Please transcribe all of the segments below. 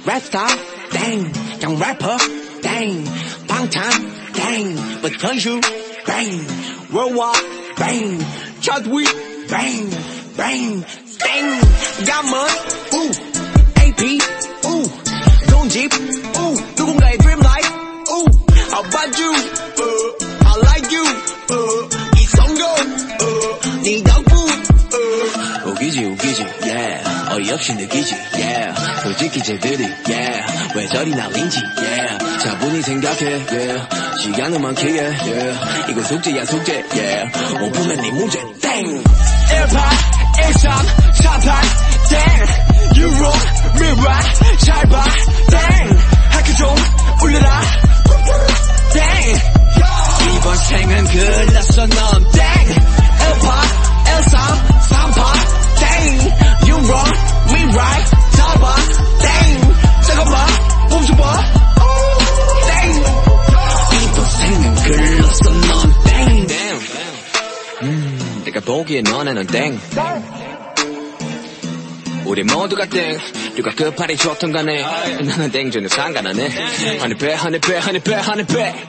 랩스타 땡 그냥 래퍼 땡 방탄 땡 but 현실 땡 worldwide 땡 차트위 땡 땡 땡 가문 AP 돈집 누군가의 dream life How about you I like you 이성공 네 덕분 우기지 yeah 어이없이 느끼지 yeah 솔직히 쟤들이 yeah 왜 저리 날린지 yeah 차분히 생각해 yeah 시간은 많기에 yeah 이건 숙제야 숙제 yeah 못 보면 네 문제 땡 1파 1, 3, 4파 땡 You wrong me right 잘봐 땡 학교 좀 울려라 땡 이번 생은 글렀어 넌 땡 1파 1, 3, 3파 땡 You wrong me right 잘봐 땡 잠깐만 멈춰봐 땡 이번 생은 글렀어 넌 땡 내가 보기에 너네는 땡 우리 모두가 땡 누가 끝발이 좋던 간에 나는 땡 전혀 상관 안 해 honey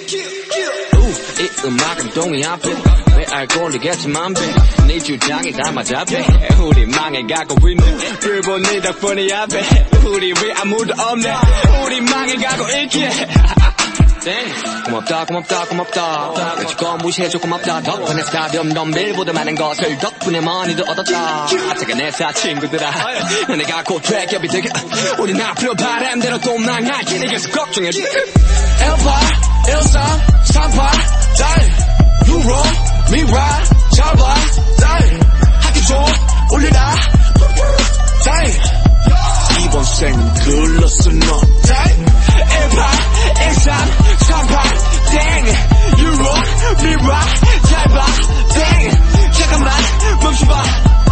이 음악은 동의합해 왜 알고 모르겠지만 네 주장이 다 맞아 우리 망해가고 있네 불본 네 덕분이야 우리 왜 아무도 없네 우리 망해가고 있기에 땡 고맙다 지금 무시해줘 고맙다 덕분에 스타디움 덤빌보다 많은 것을 덕분에 많이도 얻었다 퇴근했어 친구들아 내가 곧 퇴격이 되게 우린 앞으로 바람대로 또 망할게 내게서 걱정해줘 1파 1, 3, 3파 달 You wrong me right 잡아 달 학교 좀 올려라 달 이번 생은 글렀어 너 달 1파 1, 3, 3파 땡 You wrong me right 잡아 땡 잠깐만 멈춰봐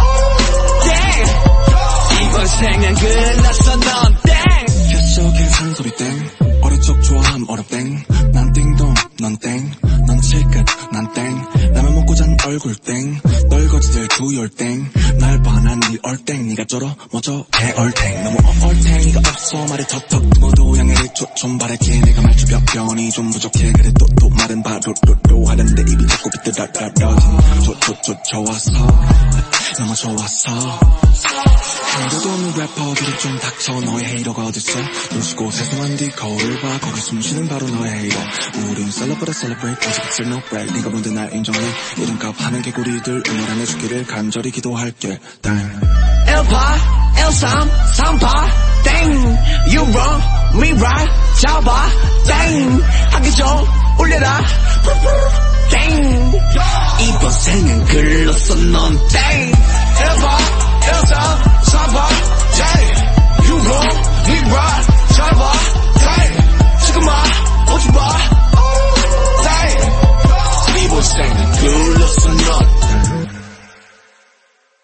땡 이번 생은 글렀어 넌 땡 뼛속엔 산소리 땡 어릴 적 좋아함 어렵땡 난 띵동 넌 땡 넌 칠끝 난 땡 라면 먹고 잔 얼굴 땡 널거지들 두열땡 날 반한 네 얼땡 니가 쩔어 뭐저 개얼땡 너무 얼탱이가 없어 말이 턱턱 모두 양해를 좀 바랄게 내가 말주변이 좀 부족해 그래 또 말은 바로로 하는데 입이 자꾸 비뚤어진 좋았어 너무 좋았어 한도도 없는 래퍼들이 좀 닥쳐 너의 헤이러가 어딨어 눈치고 세상한 뒤 거울을 봐 거기 숨쉬는 바로 너의 헤이러 우린 celebrate 오직 no break 네가 뭔데 날 인정해 이름값 하는 개구리들 응원 안 해주기를 간절히 기도할게 땡 1파 1, 3, 3파 땡 You wrong me right 잡아 땡 학교 좀 올려라 땡 이번 생은 글렀어 넌 땡 1파